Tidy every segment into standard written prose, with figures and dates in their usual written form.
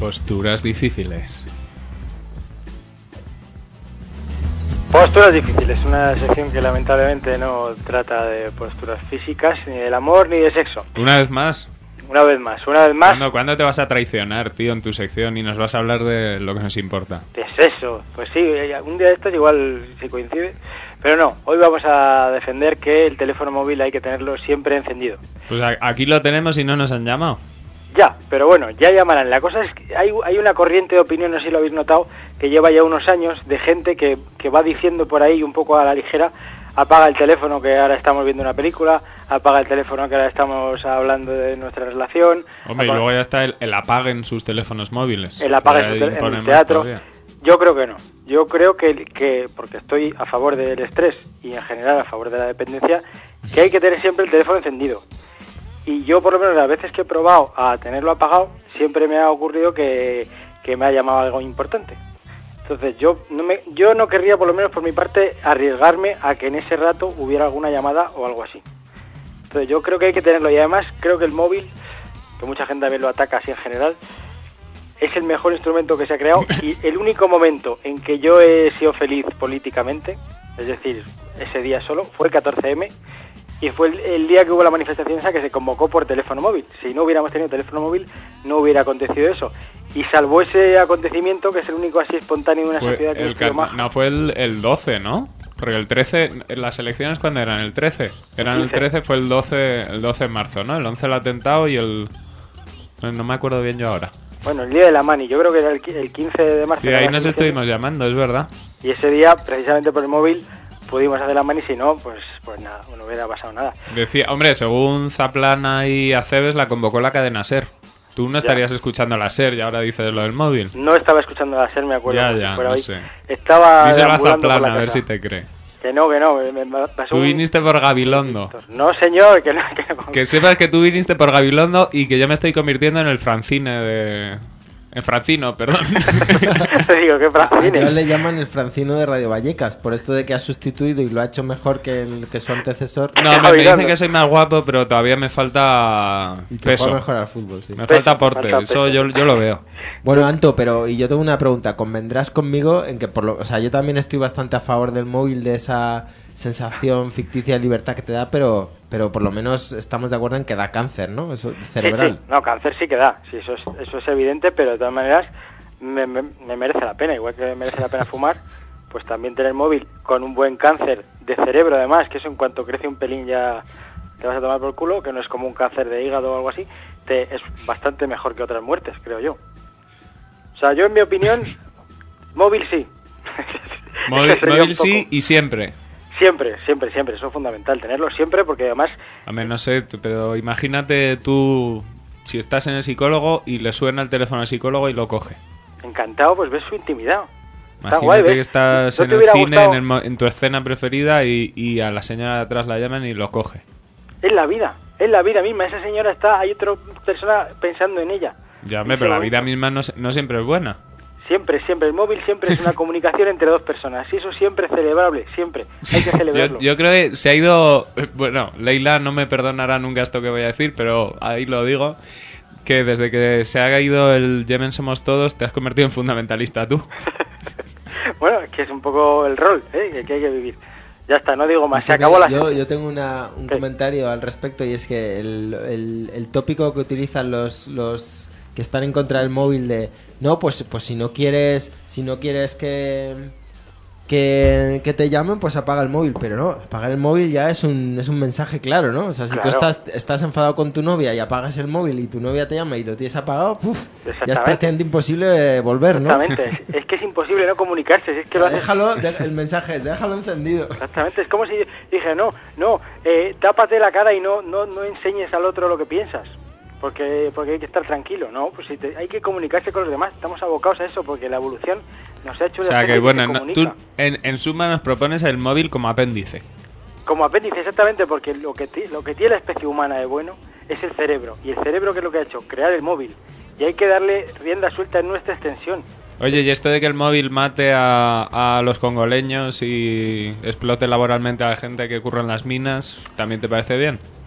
Posturas difíciles. Posturas difíciles, una sección que lamentablemente no trata de posturas físicas, ni del amor, ni de sexo. Una vez más. Una vez más. ¿Cuándo te vas a traicionar, tío, en tu sección y nos vas a hablar de lo que nos importa? ¿Qué es eso? Pues sí, un día de estos igual si coincide. Pero no, hoy vamos a defender que el teléfono móvil hay que tenerlo siempre encendido. Pues aquí lo tenemos y no nos han llamado. Ya, pero bueno, ya llamarán. La cosa es que hay una corriente de opinión, no sé si lo habéis notado, que lleva ya unos años de gente que va diciendo por ahí un poco a la ligera: apaga el teléfono que ahora estamos viendo una película, apaga el teléfono que ahora estamos hablando de nuestra relación. Hombre, y luego ya está el apague en sus teléfonos móviles. El apague en el teatro. Yo creo que no. Yo creo que, porque estoy a favor del estrés y en general a favor de la dependencia, que hay que tener siempre el teléfono encendido. Y yo, por lo menos, las veces que he probado a tenerlo apagado, siempre me ha ocurrido que me ha llamado algo importante. Entonces yo no querría, por lo menos por mi parte, arriesgarme a que en ese rato hubiera alguna llamada o algo así. Entonces yo creo que hay que tenerlo, y además creo que el móvil, que mucha gente también lo ataca así en general, es el mejor instrumento que se ha creado, y el único momento en que yo he sido feliz políticamente, es decir, ese día solo, fue el 14M, y fue el día que hubo la manifestación esa que se convocó por teléfono móvil. Si no hubiéramos tenido teléfono móvil, no hubiera acontecido eso. Y salvo ese acontecimiento, que es el único así espontáneo de una sociedad que es más... No, fue el 12, ¿no? Porque el 13, las elecciones, ¿cuándo eran? ¿El 13? Eran el 13, fue el 12 de marzo, ¿no? El 11 el atentado y el... No me acuerdo bien yo ahora. Bueno, el día de la mani, yo creo que era el 15 de marzo. Sí, ahí nos estuvimos llamando, es verdad. Y ese día, precisamente por el móvil, pudimos hacer la mani, si no, pues nada, no hubiera pasado nada. Decía, hombre, según Zaplana y Aceves, la convocó la cadena SER. Tú no estarías escuchando la SER y ahora dices lo del móvil. No estaba escuchando la SER, me acuerdo. Ya, no sé. Estaba díselo a Zaplana, a ver si te cree. Que no, me pasó. Tú viniste por Gabilondo. No, señor, que no. Que sepas que tú viniste por Gabilondo y que yo me estoy convirtiendo en el Francine de... En Francino, perdón. Te digo, ¿qué Francine? Ellos le llaman el Francino de Radio Vallecas, por esto de que ha sustituido y lo ha hecho mejor que su antecesor. No, me dicen que soy más guapo, pero todavía me falta y que peso. juega mejor al fútbol, sí. Me falta aporte, eso yo lo veo. Bueno, Anto, y yo tengo una pregunta. ¿Convendrás conmigo en que o sea, yo también estoy bastante a favor del móvil, de esa sensación ficticia de libertad que te da, pero por lo menos estamos de acuerdo en que da cáncer, ¿no? Eso cerebral. Sí. No, cáncer sí que da, sí, eso es evidente, pero de todas maneras me merece la pena, igual que merece la pena fumar, pues también tener móvil con un buen cáncer de cerebro, además, que eso en cuanto crece un pelín ya te vas a tomar por culo, que no es como un cáncer de hígado o algo así, es bastante mejor que otras muertes, creo yo. O sea, yo en mi opinión, móvil sí. Móvil sí y siempre. Siempre, eso es fundamental, tenerlo siempre, porque además... A ver, no sé, pero imagínate tú, si estás en el psicólogo y le suena el teléfono al psicólogo y lo coge. Encantado, pues ves su intimidad. Imagínate guay, ¿ves? que estás en el cine, en tu escena preferida y a la señora de atrás la llaman y lo coge. Es la vida misma, esa señora hay otra persona pensando en ella. Ya, hombre, pero la vida misma no siempre es buena. Siempre, el móvil siempre es una comunicación entre dos personas, y eso siempre es celebrable, siempre, hay que celebrarlo. Yo creo que se ha ido, bueno, Leila no me perdonará nunca esto que voy a decir, pero ahí lo digo, que desde que se ha ido el Yemen Somos Todos, te has convertido en fundamentalista tú. Bueno, es que es un poco el rol, que hay que vivir. Ya está, no digo más, se acabó la... Yo tengo un comentario al respecto, y es que el tópico que utilizan los que están en contra del móvil de no, pues si no quieres que te llamen, pues apaga el móvil. Pero no, apagar el móvil ya es un mensaje claro, ¿no? O sea, si claro, tú estás enfadado con tu novia y apagas el móvil y tu novia te llama y lo tienes apagado, ya es prácticamente imposible volver, ¿no? Exactamente, es que es imposible no comunicarse, es que el mensaje, déjalo encendido. Exactamente, es como si dije, tápate la cara y no enseñes al otro lo que piensas. Porque hay que estar tranquilo, ¿no? Pues hay que comunicarse con los demás, estamos abocados a eso, porque la evolución nos ha hecho... O sea que bueno, tú en suma nos propones el móvil como apéndice. Como apéndice, exactamente, porque lo que tiene la especie humana de bueno es el cerebro. ¿Y el cerebro qué es lo que ha hecho? Crear el móvil. Y hay que darle rienda suelta en nuestra extensión. Oye, ¿y esto de que el móvil mate a los congoleños y explote laboralmente a la gente que curra en las minas, también te parece bien?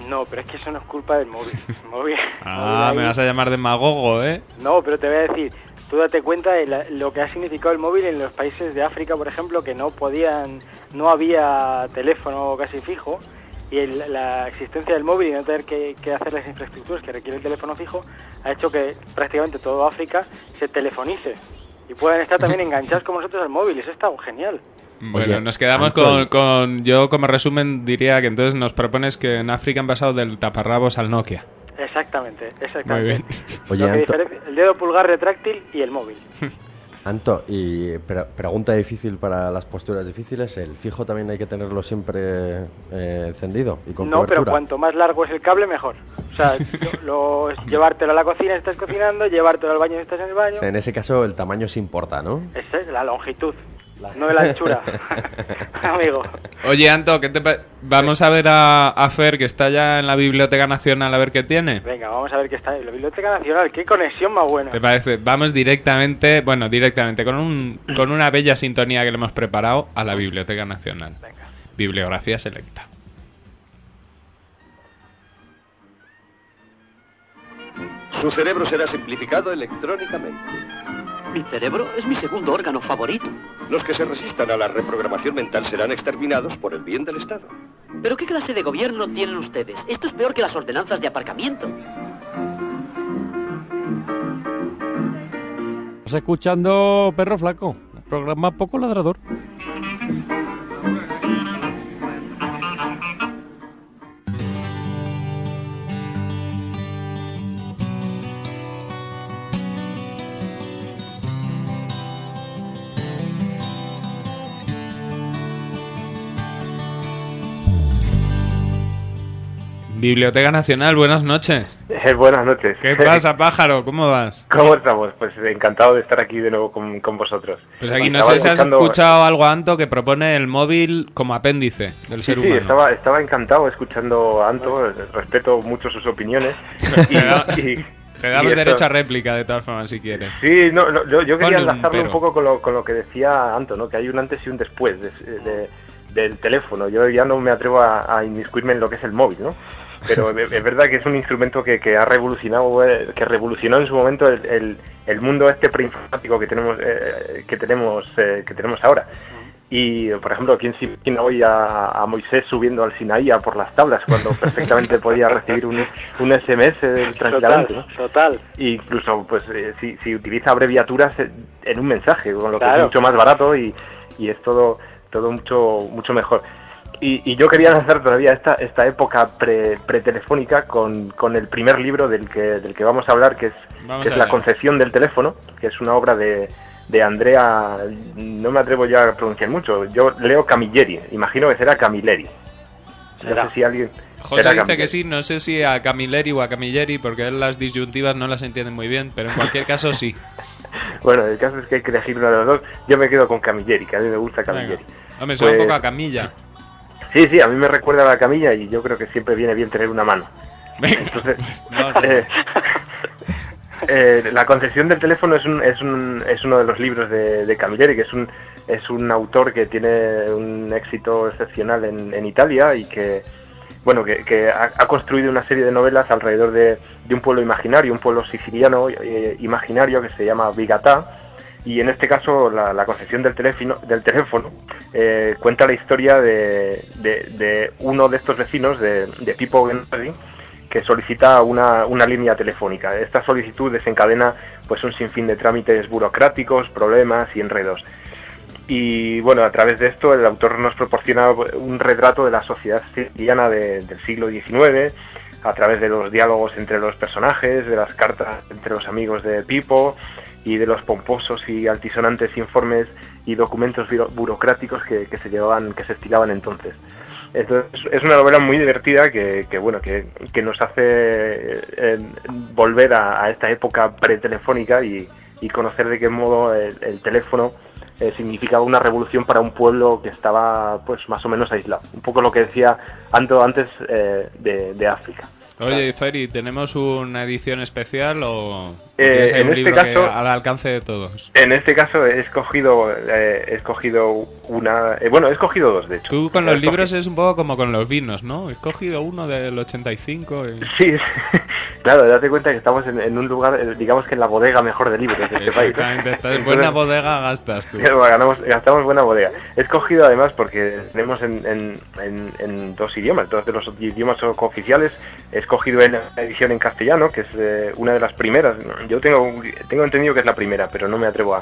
No, pero es que eso no es culpa del móvil. Me vas a llamar demagogo, ¿eh? No, pero te voy a decir, tú date cuenta de lo que ha significado el móvil en los países de África, por ejemplo, que no había teléfono casi fijo, y la existencia del móvil y no tener que hacer las infraestructuras que requiere el teléfono fijo ha hecho que prácticamente todo África se telefonice y puedan estar también enganchados como nosotros al móvil. Eso está genial. Bueno, nos quedamos con... Yo como resumen diría que entonces nos propones que en África han pasado del taparrabos al Nokia. Exactamente. Muy bien. Oye, el dedo pulgar retráctil y el móvil. Anto, y pregunta difícil para las posturas difíciles, ¿el fijo también hay que tenerlo siempre encendido y con cobertura? Pero cuanto más largo es el cable, mejor. O sea, llevártelo a la cocina si estás cocinando, llevártelo al baño si estás en el baño. O sea, en ese caso el tamaño se importa, ¿no? Esa es la longitud, no de la anchura, amigo. Oye, Anto, vamos a ver a Fer, que está ya en la Biblioteca Nacional, a ver qué tiene. Venga, vamos a ver qué está en la Biblioteca Nacional. ¡Qué conexión más buena! ¿Te parece? Vamos directamente, con una bella sintonía que le hemos preparado a la Biblioteca Nacional. Venga. Bibliografía selecta. Su cerebro será simplificado electrónicamente. Mi cerebro es mi segundo órgano favorito. Los que se resistan a la reprogramación mental serán exterminados por el bien del Estado. ¿Pero qué clase de gobierno tienen ustedes? Esto es peor que las ordenanzas de aparcamiento. Estás escuchando Perro Flaco, un programa poco ladrador. Biblioteca Nacional, buenas noches. Buenas noches. ¿Qué pasa, pájaro? ¿Cómo vas? ¿Cómo estamos? Pues encantado de estar aquí de nuevo con vosotros. Pues aquí no sé si has escuchado algo, Anto, que propone el móvil como apéndice del ser humano. Sí, estaba encantado escuchando a Anto, respeto mucho sus opiniones. Te damos derecho a réplica, de todas formas, si quieres. Sí, yo quería enlazarlo un poco con lo que decía Anto, ¿no? Que hay un antes y un después del teléfono. Yo ya no me atrevo a inmiscuirme en lo que es el móvil, ¿no? Pero es verdad que es un instrumento que ha revolucionado, que revolucionó en su momento el mundo preinformático que tenemos ahora. Y, por ejemplo, ¿quién se imagina hoy a Moisés subiendo al Sinaí a por las tablas cuando perfectamente podía recibir un SMS tranquilamente, ¿no? Total. E incluso, pues, si utiliza abreviaturas en un mensaje, con lo que es mucho más barato y es todo mucho mejor. Y yo quería lanzar todavía esta época pretelefónica con el primer libro del que vamos a hablar, que es La concepción del teléfono, que es una obra de Andrea, no me atrevo ya a pronunciar mucho, yo leo Camilleri, imagino que será Camilleri. No sé si alguien... José dice que sí, no sé si a Camilleri o a Camilleri, porque él las disyuntivas no las entiende muy bien, pero en cualquier caso sí. Bueno, el caso es que hay que elegir uno de los dos. Yo me quedo con Camilleri, que a mí me gusta Camilleri. Venga. Hombre, suena un poco a camilla. Sí, a mí me recuerda a la camilla y yo creo que siempre viene bien tener una mano. Venga. Entonces, La concepción del teléfono es uno de los libros de Camilleri, que es un autor que tiene un éxito excepcional en Italia y que ha construido una serie de novelas alrededor de un pueblo imaginario, un pueblo siciliano imaginario que se llama Vigata. Y en este caso la concepción del teléfono cuenta la historia de uno de estos vecinos, de Pippo Gennari, que solicita una línea telefónica. Esta solicitud desencadena pues un sinfín de trámites burocráticos, problemas y enredos. Y bueno, a través de esto el autor nos proporciona un retrato de la sociedad siciliana del siglo XIX, a través de los diálogos entre los personajes, de las cartas entre los amigos de Pippo y de los pomposos y altisonantes informes y documentos burocráticos que se estiraban entonces. Entonces, es una novela muy divertida que nos hace volver a esta época pretelefónica y conocer de qué modo el teléfono significaba una revolución para un pueblo que estaba pues más o menos aislado. Un poco lo que decía Anto antes de África. Oye, Feri, ¿tenemos una edición especial o En un libro caso, al alcance de todos. En este caso he escogido una... bueno, he escogido dos, de hecho. Tú con los libros es un poco como con los vinos, ¿no? He escogido uno del 85. Sí, claro, date cuenta que estamos en un lugar, digamos que en la bodega mejor de libros de este país. Exactamente, entonces buena bodega gastas tú. Gastamos buena bodega. He escogido además porque tenemos en dos idiomas, dos de los idiomas oficiales. He escogido en la edición en castellano, que es una de las primeras. Yo tengo entendido que es la primera, pero no me atrevo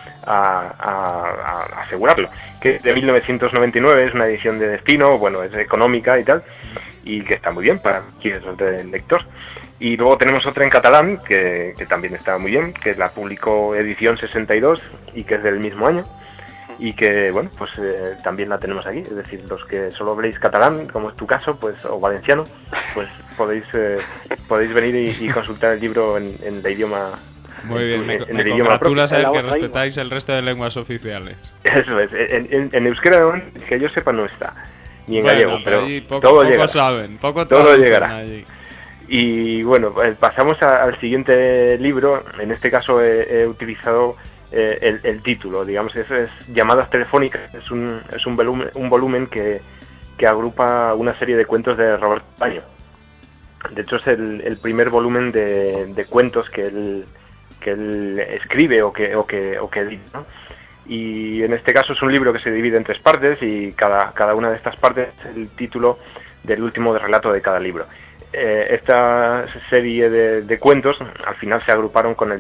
a asegurarlo. Que es de 1999, es una edición de destino, bueno, es económica y tal, y que está muy bien para quienes son del lector. Y luego tenemos otra en catalán, que también está muy bien, que la publicó Edición 62 y que es del mismo año. Y que, bueno, pues también la tenemos aquí. Es decir, los que solo habléis catalán, como es tu caso, pues o valenciano, pues podéis venir y consultar el libro en el idioma. Muy bien, me congratula saber que respetáis el resto de lenguas oficiales. Eso es, en euskera que yo sepa no está, ni en gallego, pero poco llegará. Saben, todo llegará. Allí. Y bueno, pasamos al siguiente libro. En este caso he utilizado el título, digamos, es Llamadas telefónicas. Es un volumen que agrupa una serie de cuentos de Roberto Bolaño. De hecho es el primer volumen de cuentos que él escribe o que edita, ¿no? Y en este caso es un libro que se divide en 3 partes y cada una de estas partes es el título del último relato de cada libro. Esta serie de cuentos al final se agruparon con el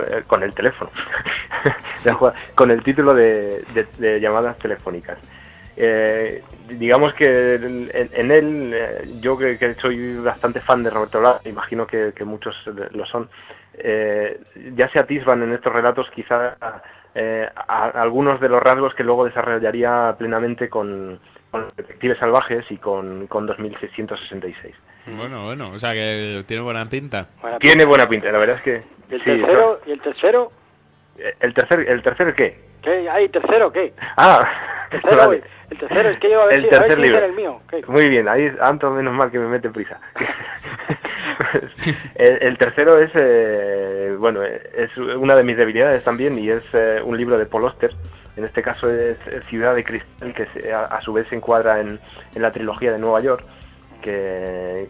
título de Llamadas telefónicas. Digamos que en él, yo que soy bastante fan de Roberto Bolaño, imagino que muchos lo son, ya se atisban en estos relatos quizá algunos de los rasgos que luego desarrollaría plenamente con Detectives Salvajes y con 2666. Bueno, o sea que tiene buena pinta. Tiene buena pinta, la verdad es que... ¿Y el tercero? ¿Y el tercero? ¿El tercero qué? ¿Qué? ¿Hay tercero qué? Tercero, vale. El tercero, es que yo a ver si libro. El mío. ¿Qué? Muy bien, ahí Anto, menos mal que me mete prisa. el tercero es, es una de mis debilidades también y es un libro de Paul Auster. En este caso es Ciudad de Cristal, que a su vez se encuadra en la trilogía de Nueva York, que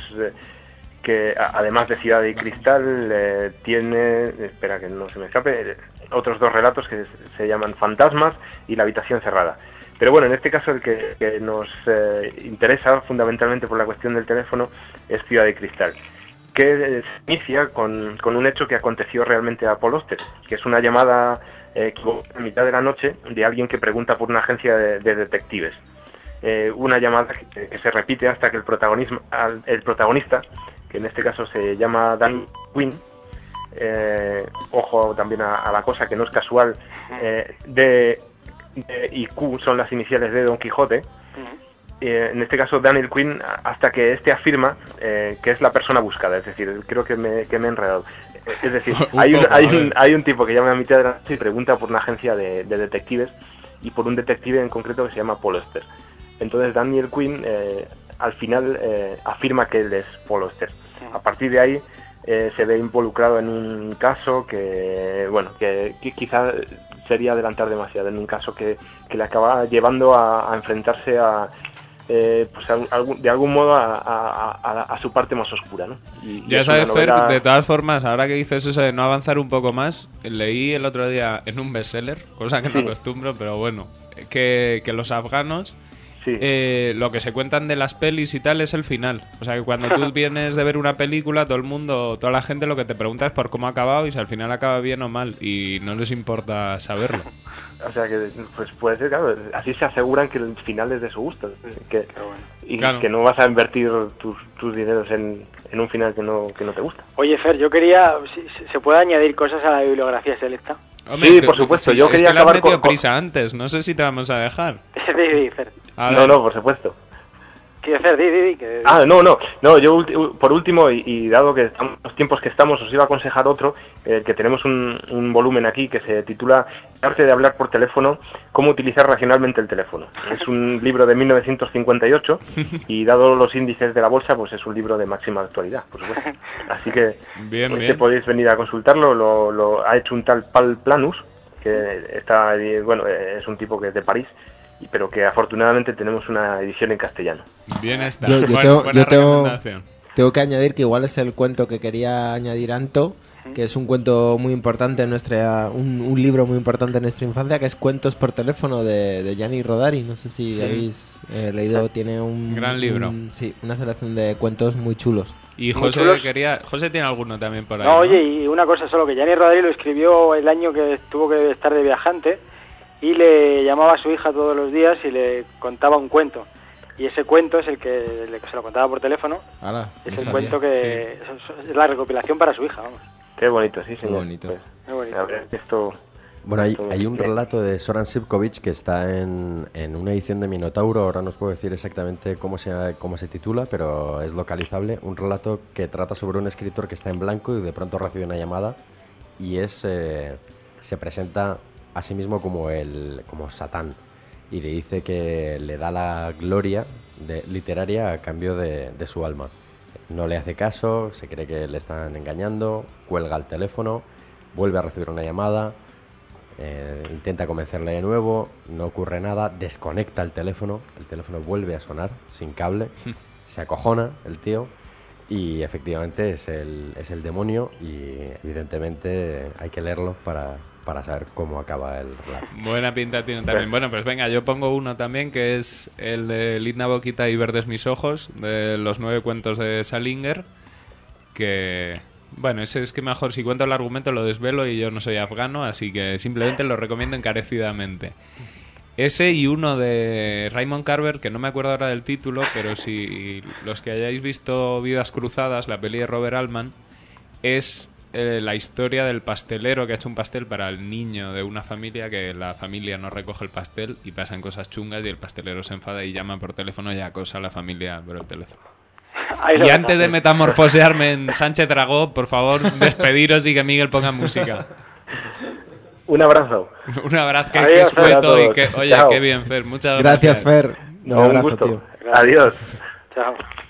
además de Ciudad de Cristal tiene, espera que no se me escape, otros 2 relatos que se llaman Fantasmas y La habitación cerrada. Pero bueno, en este caso el que nos interesa fundamentalmente por la cuestión del teléfono es Ciudad de Cristal, que se inicia con un hecho que aconteció realmente a Paul Auster, que es una llamada a mitad de la noche de alguien que pregunta por una agencia de detectives. Una llamada que se repite hasta que el protagonista, que en este caso se llama Dan Quinn, ojo también a la cosa que no es casual, D y Q son las iniciales de Don Quijote. En este caso Daniel Quinn, hasta que este afirma que es la persona buscada, es decir, creo que me he enredado. Es decir, hay un tipo que llama a mitad de la noche y pregunta por una agencia de detectives y por un detective en concreto que se llama Paul Auster. Entonces Daniel Quinn al final afirma que él es Paul Auster. A partir de ahí se ve involucrado en un caso que quizá sería adelantar demasiado, en un caso que le acaba llevando a enfrentarse de algún modo a su parte más oscura, ¿no? Ya sabes, Fer, de todas formas, ahora que dices eso de no avanzar un poco más, leí el otro día en un bestseller, cosa que no acostumbro, pero bueno, que los afganos lo que se cuentan de las pelis y tal es el final. O sea que cuando tú vienes de ver una película, toda la gente lo que te pregunta es por cómo ha acabado y si al final acaba bien o mal, y no les importa saberlo. O sea que pues puede ser, claro, así se aseguran que el final es de su gusto, que no vas a invertir tus dineros en un final que no te gusta. Oye, Fer, yo quería, si se puede añadir cosas a la bibliografía selecta. Hombre, sí, por supuesto. Yo quería acabar con prisa antes. No sé si te vamos a dejar. Sí, Fer. No, por supuesto. ¿Qué hacer? Di. No, yo por último, y dado que estamos los tiempos que estamos, os iba a aconsejar otro, que tenemos un volumen aquí que se titula Arte de hablar por teléfono, cómo utilizar racionalmente el teléfono. Es un libro de 1958 y dado los índices de la bolsa, pues es un libro de máxima actualidad, por supuesto. Así que bien. podéis venir a consultarlo, lo ha hecho un tal Paul Planus, que está, bueno, es un tipo que es de París, pero que afortunadamente tenemos una edición en castellano. Bien está. Yo tengo que añadir que igual es el cuento que quería añadir Anto, que es un cuento muy importante en un libro muy importante en nuestra infancia, que es Cuentos por teléfono de Gianni Rodari. No sé si habéis leído, tiene un gran libro. Una selección de cuentos muy chulos. Y José tiene alguno también por ahí. No, oye, y una cosa solo, que Gianni Rodari lo escribió el año que tuvo que estar de viajante y le llamaba a su hija todos los días y le contaba un cuento. Y ese cuento es el que se lo contaba por teléfono. Es el cuento que es la recopilación para su hija, vamos. Qué bonito, sí, señor. Qué bonito. Pues, qué bonito. A ver, esto... Bueno, hay un relato de Zoran Živković que está en una edición de Minotauro. Ahora no os puedo decir exactamente cómo se titula, pero es localizable. Un relato que trata sobre un escritor que está en blanco y de pronto recibe una llamada y se presenta a sí mismo como Satán y le dice que le da la gloria literaria a cambio de su alma. No le hace caso, se cree que le están engañando, cuelga el teléfono, vuelve a recibir una llamada, intenta convencerle de nuevo, no ocurre nada, desconecta el teléfono vuelve a sonar sin cable, se acojona el tío y efectivamente es el demonio y evidentemente hay que leerlo para saber cómo acaba el relato. Buena pinta tiene también. Bueno, pues venga, yo pongo uno también que es el de Linda Boquita y Verdes mis ojos, de los 9 cuentos de Salinger, que... Bueno, ese es que mejor si cuento el argumento lo desvelo y yo no soy afgano, así que simplemente lo recomiendo encarecidamente. Ese y uno de Raymond Carver, que no me acuerdo ahora del título, pero si los que hayáis visto Vidas Cruzadas, la peli de Robert Altman, es la historia del pastelero que ha hecho un pastel para el niño de una familia, que la familia no recoge el pastel y pasan cosas chungas y el pastelero se enfada y llama por teléfono y acosa a la familia por el teléfono. Y antes de metamorfosearme en Sánchez Dragó, por favor, despediros y que Miguel ponga música. Un abrazo. Un abrazo, que escueto y que... Oye, chao. Qué bien, Fer. Muchas gracias. Gracias, Fer. Un abrazo, un gusto. Tío. Adiós. Chao.